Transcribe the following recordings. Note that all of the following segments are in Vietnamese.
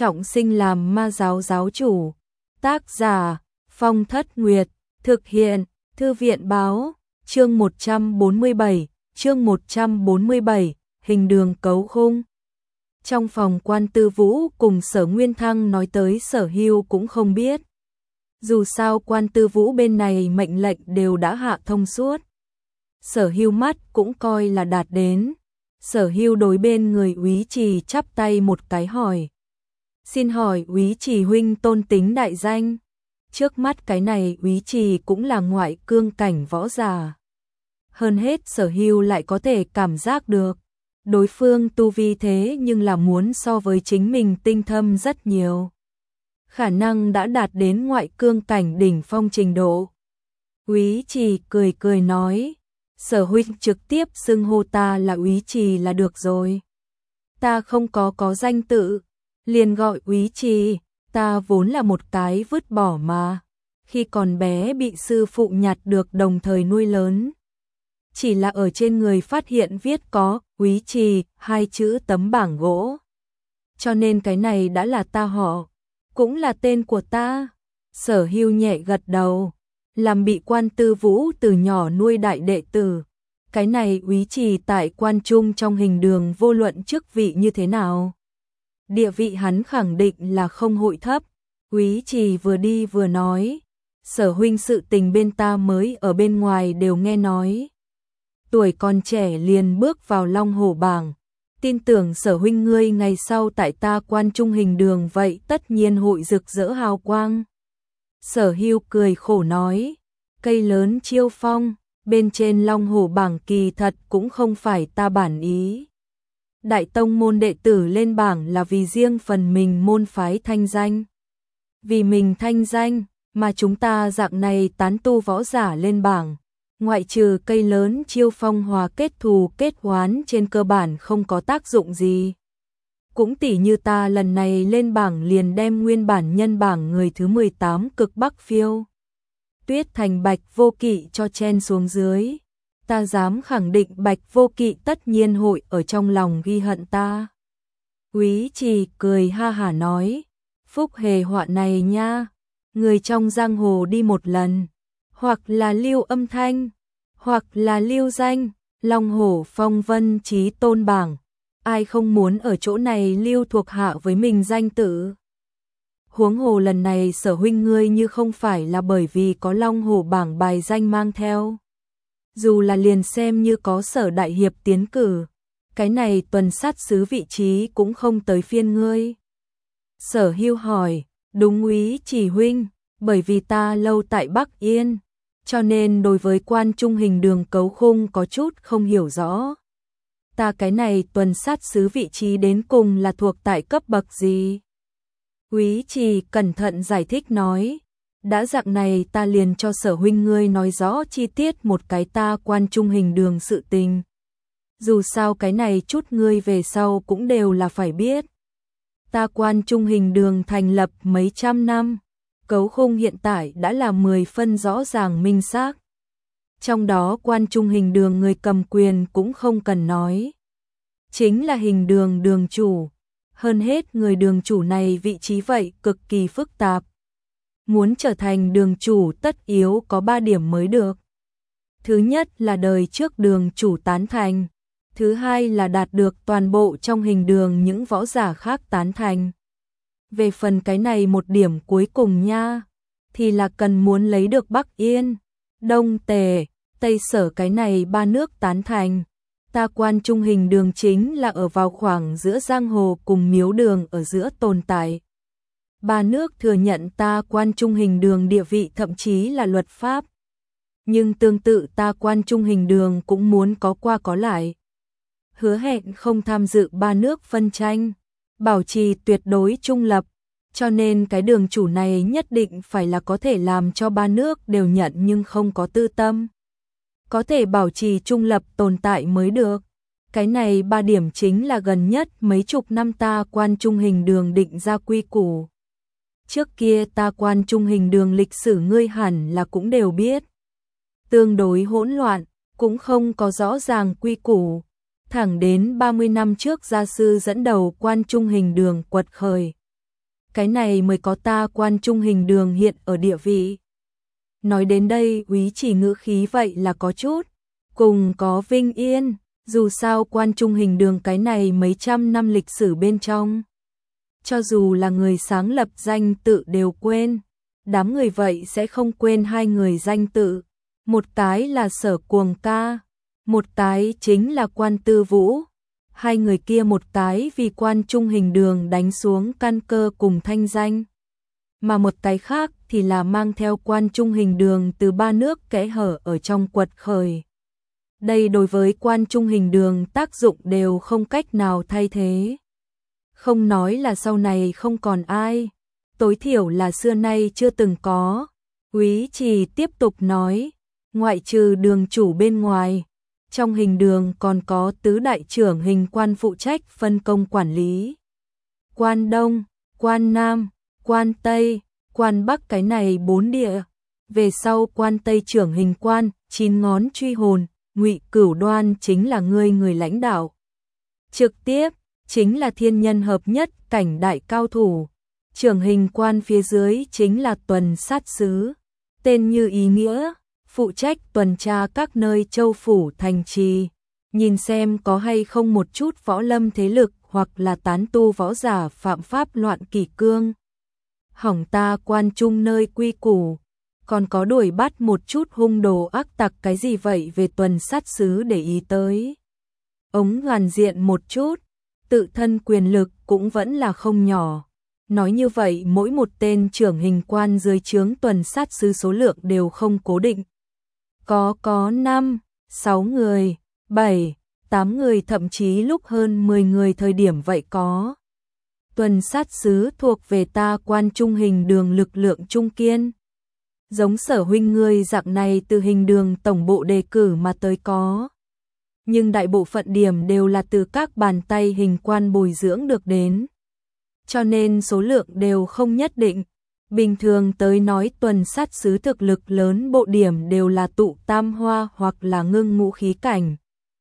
trọng sinh làm ma giáo giáo chủ. Tác giả Phong Thất Nguyệt, thực hiện Thư viện báo, chương 147, hình đường cấu khung. Trong phòng Quan Tư Vũ cùng Sở Nguyên Thăng nói tới Sở Hưu cũng không biết. Dù sao Quan Tư Vũ bên này mệnh lệnh đều đã hạ thông suốt. Sở Hưu mắt cũng coi là đạt đến. Sở Hưu đối bên người Úy Trì chắp tay một cái hỏi. Xin hỏi Úy Trì huynh tôn tính đại danh. Trước mắt cái này Úy Trì cũng là ngoại cương cảnh võ giả. Hơn hết Sở Hưu lại có thể cảm giác được. Đối phương tu vi thế nhưng là muốn so với chính mình tinh thâm rất nhiều. Khả năng đã đạt đến ngoại cương cảnh đỉnh phong trình độ. Úy Trì cười cười nói. Sở huynh trực tiếp xưng hô ta là Úy Trì là được rồi. Ta không có danh tự, liền gọi Úy Trì, ta vốn là một cái vứt bỏ mà. Khi còn bé bị sư phụ nhặt được đồng thời nuôi lớn. Chỉ là ở trên người phát hiện viết có Úy Trì hai chữ tấm bảng gỗ. Cho nên cái này đã là ta họ, cũng là tên của ta. Sở Hưu nhẹ gật đầu. Làm bị Quan Tư Vũ từ nhỏ nuôi đại đệ tử. Cái này Úy Trì tại quan trung trong hình đường vô luận chức vị như thế nào. Địa vị hắn khẳng định là không hội thấp. Úy Trì vừa đi vừa nói. Sở huynh sự tình bên ta mới ở bên ngoài đều nghe nói. Tuổi còn trẻ liền bước vào Long Hổ bảng. Tin tưởng Sở huynh ngươi ngày sau tại ta quan trung hình đường vậy tất nhiên hội rực rỡ hào quang. Sở Hưu cười khổ nói, cây lớn chiêu phong, bên trên Long Hổ bảng kỳ thật cũng không phải ta bản ý. Đại tông môn đệ tử lên bảng là vì riêng phần mình môn phái thanh danh. Vì mình thanh danh, mà chúng ta dạng này tán tu võ giả lên bảng, ngoại trừ cây lớn chiêu phong hòa kết thù kết oán trên cơ bản không có tác dụng gì. Cũng tỉ như ta lần này lên bảng liền đem nguyên bản nhân bảng người thứ 18 cực Bắc Phiêu Tuyết thành Bạch Vô Kỵ cho chen xuống dưới. Ta dám khẳng định Bạch Vô Kỵ tất nhiên hội ở trong lòng ghi hận ta. Úy Trì cười ha hả nói, phúc hề họa này nha, người trong giang hồ đi một lần, hoặc là lưu âm thanh, hoặc là lưu danh, Long Hổ phong vân chí tôn bảng. Ai không muốn ở chỗ này lưu thuộc hạ với mình danh tự. Huống hồ lần này Sở huynh ngươi như không phải là bởi vì có Long Hổ bảng bài danh mang theo. Dù là liền xem như có Sở đại hiệp tiến cử, cái này tuần sát sứ vị trí cũng không tới phiên ngươi. Sở Hưu hỏi, đúng Úy Trì huynh, bởi vì ta lâu tại Bắc Yên, cho nên đối với quan trung hình đường cấu khung có chút không hiểu rõ. Ta cái này tuần sát sứ vị trí đến cùng là thuộc tại cấp bậc gì? Úy Trì cẩn thận giải thích nói, đã dạng này ta liền cho Sở huynh ngươi nói rõ chi tiết một cái ta quan trung hình đường sự tình. Dù sao cái này chút ngươi về sau cũng đều là phải biết. Ta quan trung hình đường thành lập mấy trăm năm, cấu khung hiện tại đã là 10 phân rõ ràng minh xác. Trong đó quan trung hình đường người cầm quyền cũng không cần nói. Chính là hình đường đường chủ. Hơn hết người đường chủ này vị trí vậy cực kỳ phức tạp. Muốn trở thành đường chủ tất yếu có 3 điểm mới được. Thứ nhất là đời trước đường chủ tán thành. Thứ hai là đạt được toàn bộ trong hình đường những võ giả khác tán thành. Về phần cái này một điểm cuối cùng nha, thì là cần muốn lấy được Bắc Yên, Đông Tề, Tây Sở cái này 3 nước tán thành. Ta quan trung hình đường chính là ở vào khoảng giữa giang hồ cùng miếu đường ở giữa tồn tại. 3 nước thừa nhận ta quan trung hình đường địa vị thậm chí là luật pháp. Nhưng tương tự ta quan trung hình đường cũng muốn có qua có lại. Hứa hẹn không tham dự 3 nước phân tranh, bảo trì tuyệt đối trung lập. Cho nên cái đường chủ này nhất định phải là có thể làm cho 3 nước đều nhận nhưng không có tư tâm. Có thể bảo trì trung lập tồn tại mới được. Cái này 3 điểm chính là gần nhất mấy chục năm ta quan trung hình đường định ra quy củ. Trước kia ta quan trung hình đường lịch sử ngươi hẳn là cũng đều biết. Tương đối hỗn loạn, cũng không có rõ ràng quy củ. Thẳng đến 30 năm trước gia sư dẫn đầu quan trung hình đường quật khởi. cái này mới có ta Quan Trung Hình Đường hiện ở địa vị. Nói đến đây, Úy Chỉ ngữ khí vậy là có chút cùng có vinh yên, dù sao Quan Trung Hình Đường cái này mấy trăm năm lịch sử bên trong, cho dù là người sáng lập danh tự đều quên, đám người vậy sẽ không quên hai người danh tự, một cái là Sở Cuồng Ca, một cái chính là Quan Tư Vũ. Hai người kia một cái vì Quan Trung Hình Đường đánh xuống căn cơ cùng thanh danh, mà một cái khác thì là mang theo Quan Trung Hình Đường từ ba nước kẽ hở ở trong quật khởi. Đây đối với Quan Trung Hình Đường tác dụng đều không cách nào thay thế. Không nói là sau này không còn ai, tối thiểu là xưa nay chưa từng có. Úy Trì tiếp tục nói, ngoại trừ đường chủ bên ngoài, trong hình đường còn có tứ đại trưởng hình quan phụ trách phân công quản lý. Quan Đông, Quan Nam, Quan Tây, Quan Bắc cái này 4 địa. Về sau Quan Tây trưởng hình quan, 9 ngón truy hồn, Ngụy Cửu Đoan chính là người lãnh đạo. Trực tiếp, chính là thiên nhân hợp nhất cảnh đại cao thủ. Trưởng hình quan phía dưới chính là tuần sát sứ. Tên như ý nghĩa, phụ trách tuần tra các nơi châu phủ thành trì, nhìn xem có hay không một chút võ lâm thế lực hoặc là tán tu võ giả phạm pháp loạn kỷ cương. Hỏng ta Quan Trung nơi quy củ, còn có đuổi bắt một chút hung đồ ác tặc cái gì vậy về tuần sát sứ để ý tới. Ống hoàn diện một chút, tự thân quyền lực cũng vẫn là không nhỏ. Nói như vậy mỗi một tên trưởng hình quan dưới trướng tuần sát sứ số lượng đều không cố định. Có 5, 6 người, 7, 8 người thậm chí lúc hơn 10 người thời điểm vậy có. Tuần sát sứ thuộc về ta Quan Trung Hình Đường lực lượng trung kiên. Giống Sở huynh ngươi dạng này từ hình đường tổng bộ đề cử mà tới có. Nhưng đại bộ phận điểm đều là từ các bàn tay hình quan bồi dưỡng được đến. Cho nên số lượng đều không nhất định. Bình thường tới nói tuần sát sứ thực lực lớn bộ điểm đều là tụ tam hoa hoặc là ngưng ngũ khí cảnh.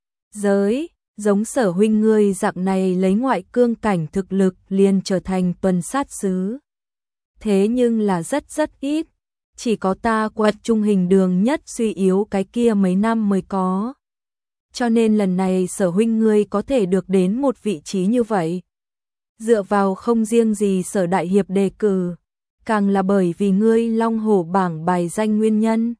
Giới, giống Sở huynh ngươi dạng này lấy ngoại cương cảnh thực lực liền trở thành tuần sát sứ. Thế nhưng là rất ít, chỉ có ta Quan Trung Hình Đường nhất suy yếu cái kia mấy năm mới có. Cho nên lần này Sở huynh ngươi có thể được đến một vị trí như vậy. Dựa vào không riêng gì Sở đại hiệp đề cử, càng là bởi vì ngươi Long Hổ bảng bài danh nguyên nhân.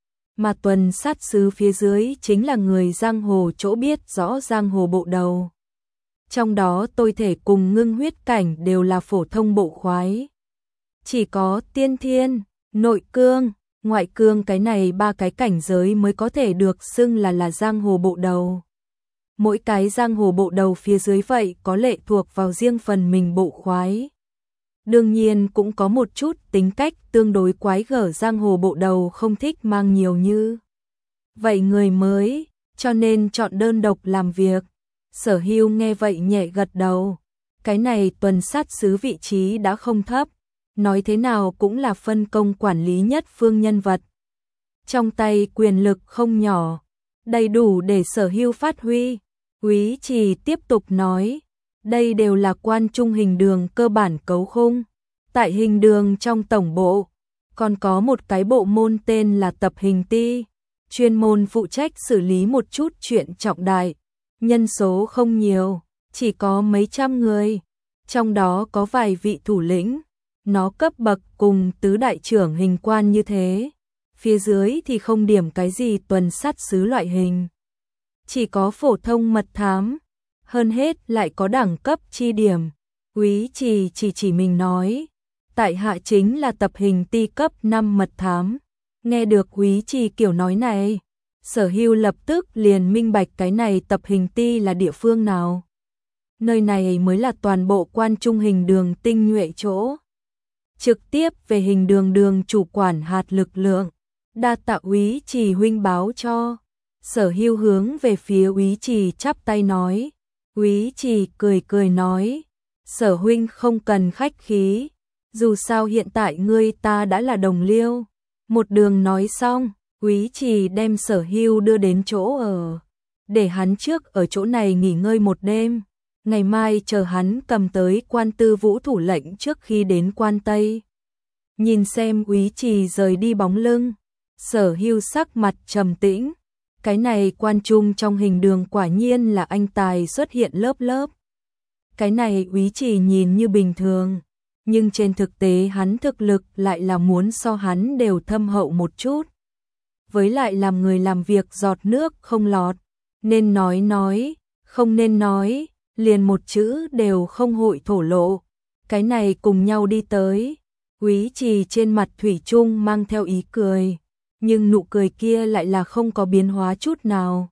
Mà tuần sát sứ phía dưới chính là người giang hồ chỗ biết rõ giang hồ bộ đầu. Trong đó tôi thể cùng ngưng huyết cảnh đều là phổ thông bộ khoái. Chỉ có tiên thiên, nội cương, ngoại cương cái này ba cái cảnh giới mới có thể được xưng là giang hồ bộ đầu. Mỗi cái giang hồ bộ đầu phía dưới vậy có lệ thuộc vào riêng phần mình bộ khoái. Đương nhiên cũng có một chút tính cách tương đối quái gở giang hồ bộ đầu không thích mang nhiều như vậy người mới, cho nên chọn đơn độc làm việc. Sở Hưu nghe vậy nhẹ gật đầu. Cái này tuần sát sứ vị trí đã không thấp, nói thế nào cũng là phân công quản lý nhất phương nhân vật. Trong tay quyền lực không nhỏ, đầy đủ để Sở Hưu phát huy. Úy Trì tiếp tục nói, đây đều là Quan Trung Hình Đường cơ bản cấu khung. Tại hình đường trong tổng bộ, còn có một cái bộ môn tên là tập hình ti, chuyên môn phụ trách xử lý một chút chuyện trọng đại. Nhân số không nhiều, chỉ có mấy trăm người, trong đó có vài vị thủ lĩnh. Nó cấp bậc cùng tứ đại trưởng hình quan như thế. Phía dưới thì không điểm cái gì tuần sát sứ loại hình. Chỉ có phổ thông mật thám, hơn hết lại có đẳng cấp chi điểm. Úy Trì chỉ mình nói, tại hạ chính là tập hình ti cấp 5 mật thám. Nghe được Úy Trì kiểu nói này, Sở Hưu lập tức liền minh bạch cái này tập hình ti là địa phương nào. Nơi này mới là toàn bộ Quan Trung Hình Đường tinh nhuệ chỗ. Trực tiếp về hình đường đường chủ quản hạt lực lượng. Đa tạ Úy Trì huynh báo cho. Sở Hưu hướng về phía Úy Trì chắp tay nói. Úy Trì cười nói, Sở huynh không cần khách khí, dù sao hiện tại ngươi ta đã là đồng liêu. Một đường nói xong, Úy Trì đem Sở Hưu đưa đến chỗ ở, để hắn trước ở chỗ này nghỉ ngơi một đêm. Ngày mai chờ hắn cầm tới Quan Tư Vũ thủ lệnh trước khi đến Quan Tây. Nhìn xem Úy Trì rời đi bóng lưng, Sở Hưu sắc mặt trầm tĩnh. Cái này quan trung trong hình đường quả nhiên là anh tài xuất hiện lớp lớp. Cái này Úy Trì nhìn như bình thường, nhưng trên thực tế hắn thực lực lại là muốn so hắn đều thâm hậu một chút. Với lại làm người làm việc giọt nước không lọt, nên nói, không nên nói, liền một chữ đều không hội thổ lộ. Cái này cùng nhau đi tới, Úy Trì trên mặt thủy chung mang theo ý cười, nhưng nụ cười kia lại là không có biến hóa chút nào.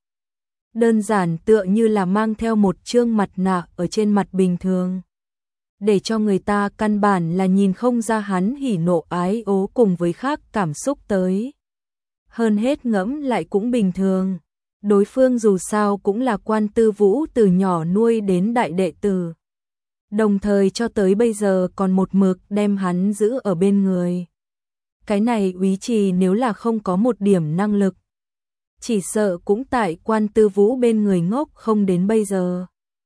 Đơn giản tựa như là mang theo một trương mặt nạ ở trên mặt bình thường, để cho người ta căn bản là nhìn không ra hắn hỉ nộ ái ố cùng với khác cảm xúc tới. Hơn hết ngẫm lại cũng bình thường, đối phương dù sao cũng là Quan Tư Vũ từ nhỏ nuôi đến đại đệ tử, đồng thời cho tới bây giờ còn một mực đem hắn giữ ở bên người. Cái này Úy Trì nếu là không có một điểm năng lực, chỉ sợ cũng tại Quan Tư Vũ bên người ngốc không đến bây giờ.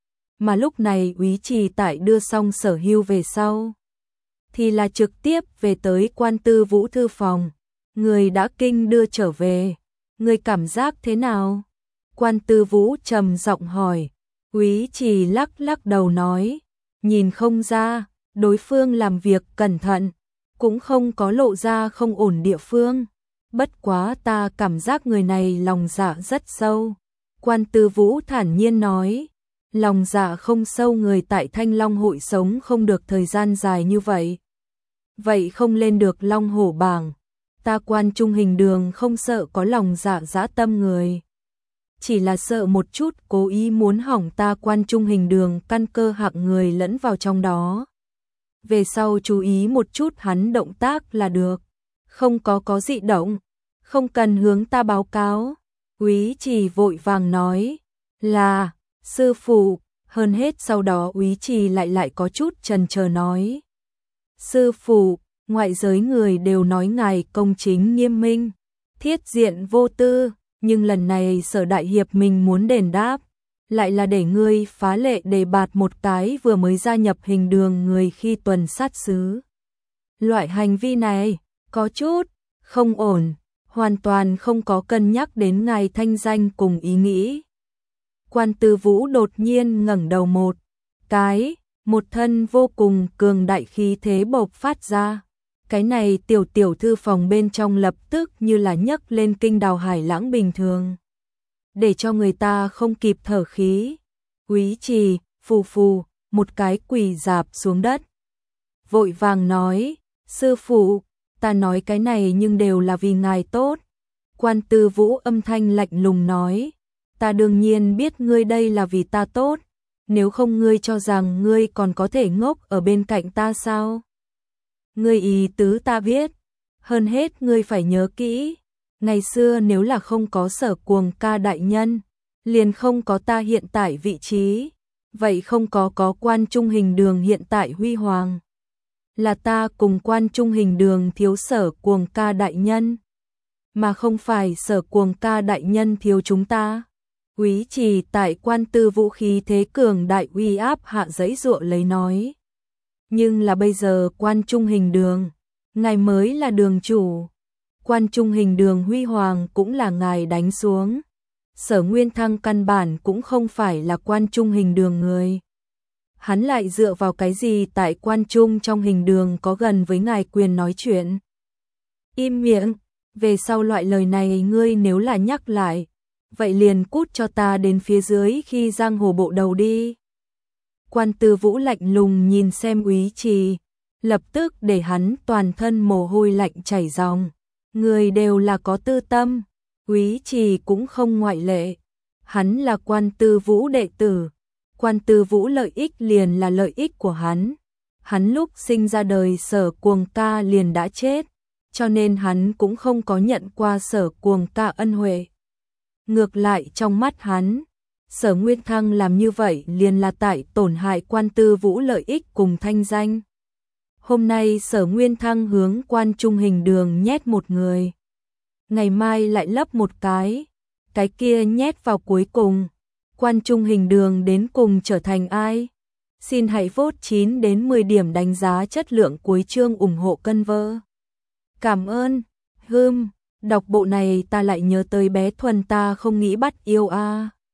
Mà lúc này Úy Trì tại đưa xong Sở Hưu về sau, thì là trực tiếp về tới Quan Tư Vũ thư phòng. Người đã kinh đưa trở về, người cảm giác thế nào? Quan Tư Vũ trầm giọng hỏi. Úy Trì lắc lắc đầu nói, nhìn không ra, đối phương làm việc cẩn thận, cũng không có lộ ra không ổn địa phương. Bất quá ta cảm giác người này lòng dạ rất sâu. Quan Tư Vũ thản nhiên nói, lòng dạ không sâu người tại Thanh Long hội sống không được thời gian dài như vậy. Vậy không lên được Long Hổ bảng. Ta Quan Trung hình đường không sợ có lòng dạ dã tâm người, chỉ là sợ một chút cố ý muốn hỏng ta Quan Trung hình đường căn cơ hạng người lẫn vào trong đó. Về sau chú ý một chút hắn động tác là được, không có dị động, không cần hướng ta báo cáo. Úy Trì vội vàng nói, là, sư phụ. Hơn hết sau đó Úy Trì lại có chút chần chờ nói, sư phụ, ngoại giới người đều nói ngài công chính nghiêm minh, thiết diện vô tư, nhưng lần này Sở đại hiệp mình muốn đền đáp, lại là để ngươi phá lệ đề bạt một cái vừa mới gia nhập hình đường người khi tuần sát sứ. Loại hành vi này có chút không ổn, hoàn toàn không có cân nhắc đến ngài thanh danh cùng ý nghĩ. Quan Tư Vũ đột nhiên ngẩng đầu một thân vô cùng cường đại khí thế bộc phát ra. Cái này tiểu thư phòng bên trong lập tức như là nhấc lên kinh đào hải lãng bình thường, để cho người ta không kịp thở khí. Úy Trì phù một cái quỳ rạp xuống đất, vội vàng nói, sư phụ, ta nói cái này nhưng đều là vì ngài tốt. Quan Tư Vũ âm thanh lạnh lùng nói, ta đương nhiên biết ngươi đây là vì ta tốt, nếu không ngươi cho rằng ngươi còn có thể ngốc ở bên cạnh ta sao? Ngươi ý tứ ta biết, hơn hết ngươi phải nhớ kỹ, ngày xưa nếu là không có Sở Cuồng ca đại nhân, liền không có ta hiện tại vị trí, vậy không có Quan Trung hình đường hiện tại huy hoàng. Là ta cùng Quan Trung hình đường thiếu Sở Cuồng ca đại nhân, mà không phải Sở Cuồng ca đại nhân thiếu chúng ta. Úy Trì tại Quan Tư Vũ khí thế cường đại uy áp hạ giãy giụa lấy nói, nhưng là bây giờ Quan Trung hình đường, ngài mới là đường chủ. Quan Trung hình đường huy hoàng cũng là ngài đánh xuống. Sở Nguyên Thăng căn bản cũng không phải là Quan Trung hình đường người. Hắn lại dựa vào cái gì tại Quan Trung trong hình đường có gần với ngài quyền nói chuyện? Im miệng, về sau loại lời này ngươi nếu là nhắc lại, vậy liền cút cho ta đến phía dưới khi giang hồ bộ đầu đi. Quan Tư Vũ lạnh lùng nhìn xem Úy Trì, lập tức để hắn toàn thân mồ hôi lạnh chảy ròng. Người đều là có tư tâm, Úy Trì cũng không ngoại lệ. Hắn là Quan Tư Vũ đệ tử, Quan Tư Vũ lợi ích liền là lợi ích của hắn. Hắn lúc sinh ra đời Sở Cuồng ca liền đã chết, cho nên hắn cũng không có nhận qua Sở Cuồng ca ân huệ. Ngược lại trong mắt hắn, Sở Nguyên Thăng làm như vậy liền là tại tổn hại Quan Tư Vũ lợi ích cùng thanh danh. Hôm nay Sở Nguyên Thăng hướng Quan Trung hình đường nhét một người, ngày mai lại lấp một cái kia nhét vào cuối cùng. Quan Trung Hình Đường đến cùng trở thành ai? Xin hãy vote 9 đến 10 điểm đánh giá chất lượng cuối chương ủng hộ cân vơ. Cảm ơn. Đọc bộ này ta lại nhớ tới bé Thuần ta không nghĩ bắt yêu a.